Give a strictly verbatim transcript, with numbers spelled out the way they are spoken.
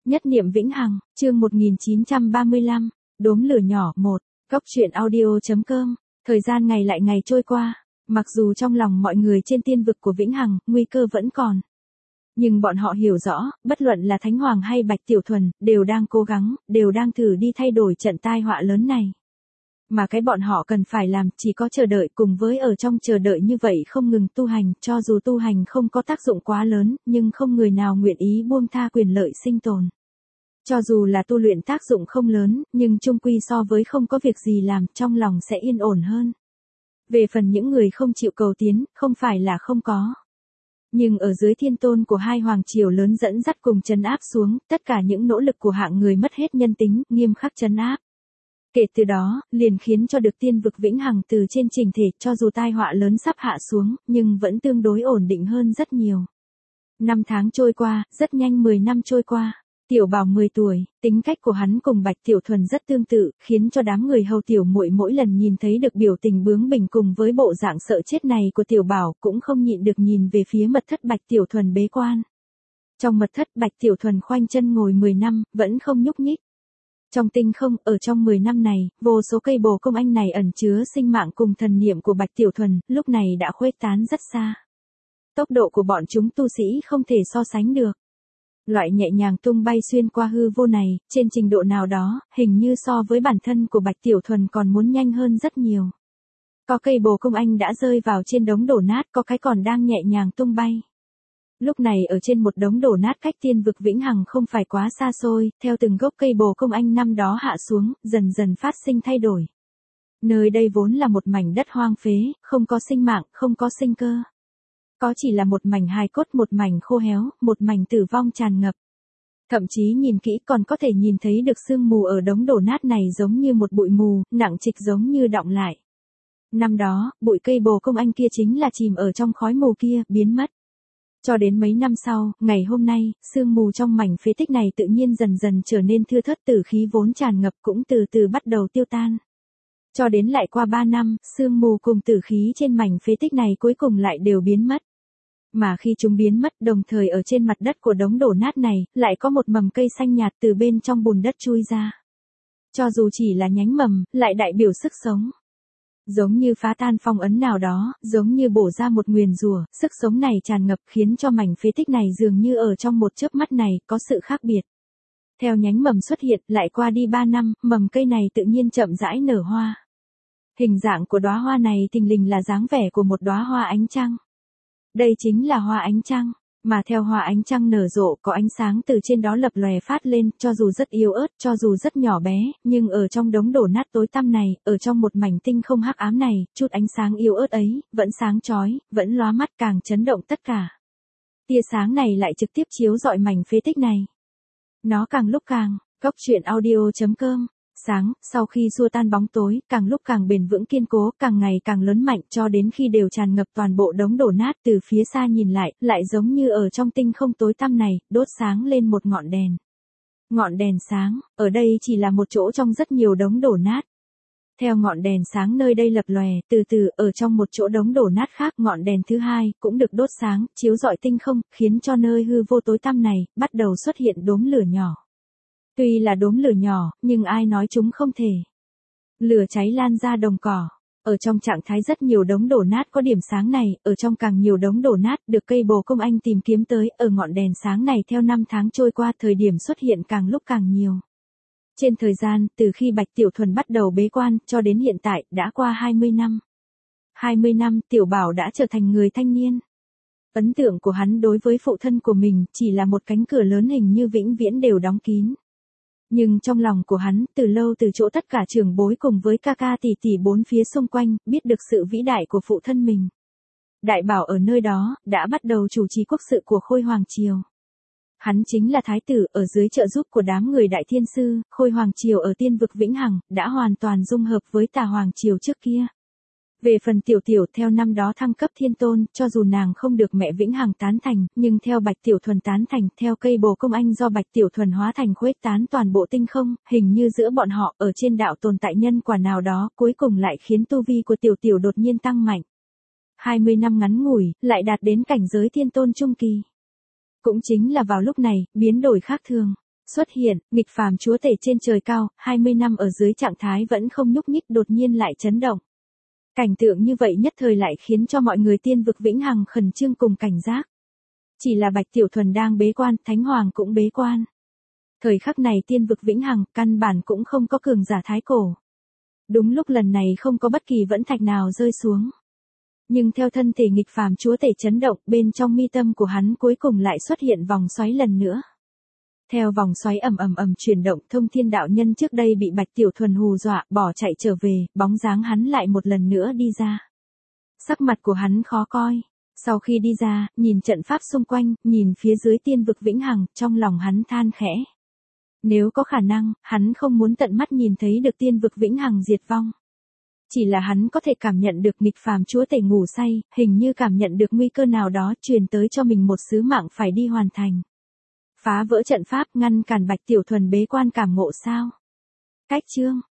Nhất niệm vĩnh hằng, chương một nghìn chín trăm ba mươi lăm, đốm lửa nhỏ một, góc truyện audio.com, thời gian ngày lại ngày trôi qua, mặc dù trong lòng mọi người trên tiên vực của vĩnh hằng, nguy cơ vẫn còn. Nhưng bọn họ hiểu rõ, bất luận là Thánh Hoàng hay Bạch Tiểu Thuần, đều đang cố gắng, đều đang thử đi thay đổi trận tai họa lớn này. Mà cái bọn họ cần phải làm chỉ có chờ đợi, cùng với ở trong chờ đợi như vậy không ngừng tu hành, cho dù tu hành không có tác dụng quá lớn, nhưng không người nào nguyện ý buông tha quyền lợi sinh tồn. Cho dù là tu luyện tác dụng không lớn, nhưng chung quy so với không có việc gì làm, trong lòng sẽ yên ổn hơn. Về phần những người không chịu cầu tiến, không phải là không có. Nhưng ở dưới thiên tôn của hai hoàng triều lớn dẫn dắt cùng trấn áp xuống, tất cả những nỗ lực của hạng người mất hết nhân tính, nghiêm khắc trấn áp. Kể từ đó, liền khiến cho được tiên vực vĩnh hằng từ trên trình thể, cho dù tai họa lớn sắp hạ xuống, nhưng vẫn tương đối ổn định hơn rất nhiều. Năm tháng trôi qua, rất nhanh mười năm trôi qua. Tiểu Bảo mười tuổi, tính cách của hắn cùng Bạch Tiểu Thuần rất tương tự, khiến cho đám người hầu tiểu muội mỗi lần nhìn thấy được biểu tình bướng bỉnh cùng với bộ dạng sợ chết này của Tiểu Bảo, cũng không nhịn được nhìn về phía mật thất Bạch Tiểu Thuần bế quan. Trong mật thất Bạch Tiểu Thuần khoanh chân ngồi mười năm, vẫn không nhúc nhích. Trong tinh không, ở trong mười năm này, vô số cây bồ công anh này ẩn chứa sinh mạng cùng thần niệm của Bạch Tiểu Thuần, lúc này đã khuếch tán rất xa. Tốc độ của bọn chúng tu sĩ không thể so sánh được. Loại nhẹ nhàng tung bay xuyên qua hư vô này, trên trình độ nào đó, hình như so với bản thân của Bạch Tiểu Thuần còn muốn nhanh hơn rất nhiều. Có cây bồ công anh đã rơi vào trên đống đổ nát, có cái còn đang nhẹ nhàng tung bay. Lúc này ở trên một đống đổ nát cách tiên vực vĩnh hằng không phải quá xa xôi, theo từng gốc cây bồ công anh năm đó hạ xuống, dần dần phát sinh thay đổi. Nơi đây vốn là một mảnh đất hoang phế, không có sinh mạng, không có sinh cơ. Có chỉ là một mảnh hài cốt, một mảnh khô héo, một mảnh tử vong tràn ngập. Thậm chí nhìn kỹ còn có thể nhìn thấy được sương mù ở đống đổ nát này giống như một bụi mù, nặng trịch giống như đọng lại. Năm đó, bụi cây bồ công anh kia chính là chìm ở trong khói mù kia, biến mất. Cho đến mấy năm sau, ngày hôm nay, sương mù trong mảnh phế tích này tự nhiên dần dần trở nên thưa thớt, tử khí vốn tràn ngập cũng từ từ bắt đầu tiêu tan. Cho đến lại qua ba năm, sương mù cùng tử khí trên mảnh phế tích này cuối cùng lại đều biến mất. Mà khi chúng biến mất, đồng thời ở trên mặt đất của đống đổ nát này, lại có một mầm cây xanh nhạt từ bên trong bùn đất chui ra. Cho dù chỉ là nhánh mầm, lại đại biểu sức sống. Giống như phá tan phong ấn nào đó, giống như bổ ra một nguyền rủa, sức sống này tràn ngập khiến cho mảnh phế tích này dường như ở trong một chớp mắt này, có sự khác biệt. Theo nhánh mầm xuất hiện, lại qua đi ba năm, mầm cây này tự nhiên chậm rãi nở hoa. Hình dạng của đóa hoa này thình lình là dáng vẻ của một đóa hoa ánh trăng. Đây chính là hoa ánh trăng, mà theo hoa ánh trăng nở rộ có ánh sáng từ trên đó lập lòe phát lên, cho dù rất yếu ớt, cho dù rất nhỏ bé, nhưng ở trong đống đổ nát tối tăm này, ở trong một mảnh tinh không hắc ám này, chút ánh sáng yếu ớt ấy, vẫn sáng chói, vẫn lóa mắt, càng chấn động tất cả. Tia sáng này lại trực tiếp chiếu rọi mảnh phế tích này. Nó càng lúc càng, góc truyện audio.com. Sáng, sau khi xua tan bóng tối, càng lúc càng bền vững kiên cố, càng ngày càng lớn mạnh cho đến khi đều tràn ngập toàn bộ đống đổ nát, từ phía xa nhìn lại, lại giống như ở trong tinh không tối tăm này, đốt sáng lên một ngọn đèn. Ngọn đèn sáng, ở đây chỉ là một chỗ trong rất nhiều đống đổ nát. Theo ngọn đèn sáng nơi đây lập lòe, từ từ, ở trong một chỗ đống đổ nát khác, ngọn đèn thứ hai, cũng được đốt sáng, chiếu rọi tinh không, khiến cho nơi hư vô tối tăm này, bắt đầu xuất hiện đốm lửa nhỏ. Tuy là đốm lửa nhỏ, nhưng ai nói chúng không thể. Lửa cháy lan ra đồng cỏ. Ở trong trạng thái rất nhiều đống đổ nát có điểm sáng này, ở trong càng nhiều đống đổ nát được cây bồ công anh tìm kiếm tới, ở ngọn đèn sáng này theo năm tháng trôi qua thời điểm xuất hiện càng lúc càng nhiều. Trên thời gian, từ khi Bạch Tiểu Thuần bắt đầu bế quan, cho đến hiện tại, đã qua hai mươi năm. hai mươi năm, Tiểu Bảo đã trở thành người thanh niên. Ấn tượng của hắn đối với phụ thân của mình, chỉ là một cánh cửa lớn hình như vĩnh viễn đều đóng kín. Nhưng trong lòng của hắn, từ lâu từ chỗ tất cả trưởng bối cùng với ca ca tỷ tỷ bốn phía xung quanh, biết được sự vĩ đại của phụ thân mình. Đại Bảo ở nơi đó, đã bắt đầu chủ trì quốc sự của Khôi Hoàng Triều. Hắn chính là thái tử, ở dưới trợ giúp của đám người đại thiên sư, Khôi Hoàng Triều ở tiên vực vĩnh hằng, đã hoàn toàn dung hợp với Tà Hoàng Triều trước kia. Về phần Tiểu Tiểu theo năm đó thăng cấp thiên tôn, cho dù nàng không được mẹ vĩnh hằng tán thành, nhưng theo Bạch Tiểu Thuần tán thành, theo cây bồ công anh do Bạch Tiểu Thuần hóa thành khuếch tán toàn bộ tinh không, hình như giữa bọn họ, ở trên đạo tồn tại nhân quả nào đó, cuối cùng lại khiến tu vi của Tiểu Tiểu đột nhiên tăng mạnh. hai mươi năm ngắn ngủi, lại đạt đến cảnh giới thiên tôn trung kỳ. Cũng chính là vào lúc này, biến đổi khác thường. Xuất hiện, nghịch phàm chúa tể trên trời cao, hai mươi năm ở dưới trạng thái vẫn không nhúc nhích đột nhiên lại chấn động. Cảnh tượng như vậy nhất thời lại khiến cho mọi người tiên vực vĩnh hằng khẩn trương cùng cảnh giác. Chỉ là Bạch Tiểu Thuần đang bế quan, Thánh Hoàng cũng bế quan. Thời khắc này tiên vực vĩnh hằng, căn bản cũng không có cường giả thái cổ. Đúng lúc lần này không có bất kỳ vẫn thạch nào rơi xuống. Nhưng theo thân thể nghịch phàm chúa tể chấn động, bên trong mi tâm của hắn cuối cùng lại xuất hiện vòng xoáy lần nữa. Theo vòng xoáy ầm ầm ầm chuyển động, Thông Thiên đạo nhân trước đây bị Bạch Tiểu Thuần hù dọa, bỏ chạy trở về, bóng dáng hắn lại một lần nữa đi ra. Sắc mặt của hắn khó coi. Sau khi đi ra, nhìn trận pháp xung quanh, nhìn phía dưới tiên vực vĩnh hằng, trong lòng hắn than khẽ. Nếu có khả năng, hắn không muốn tận mắt nhìn thấy được tiên vực vĩnh hằng diệt vong. Chỉ là hắn có thể cảm nhận được nghịch phàm chúa tể ngủ say, hình như cảm nhận được nguy cơ nào đó truyền tới cho mình một sứ mạng phải đi hoàn thành. Phá vỡ trận pháp ngăn cản Bạch Tiểu Thuần bế quan cảm ngộ sao? Cách chương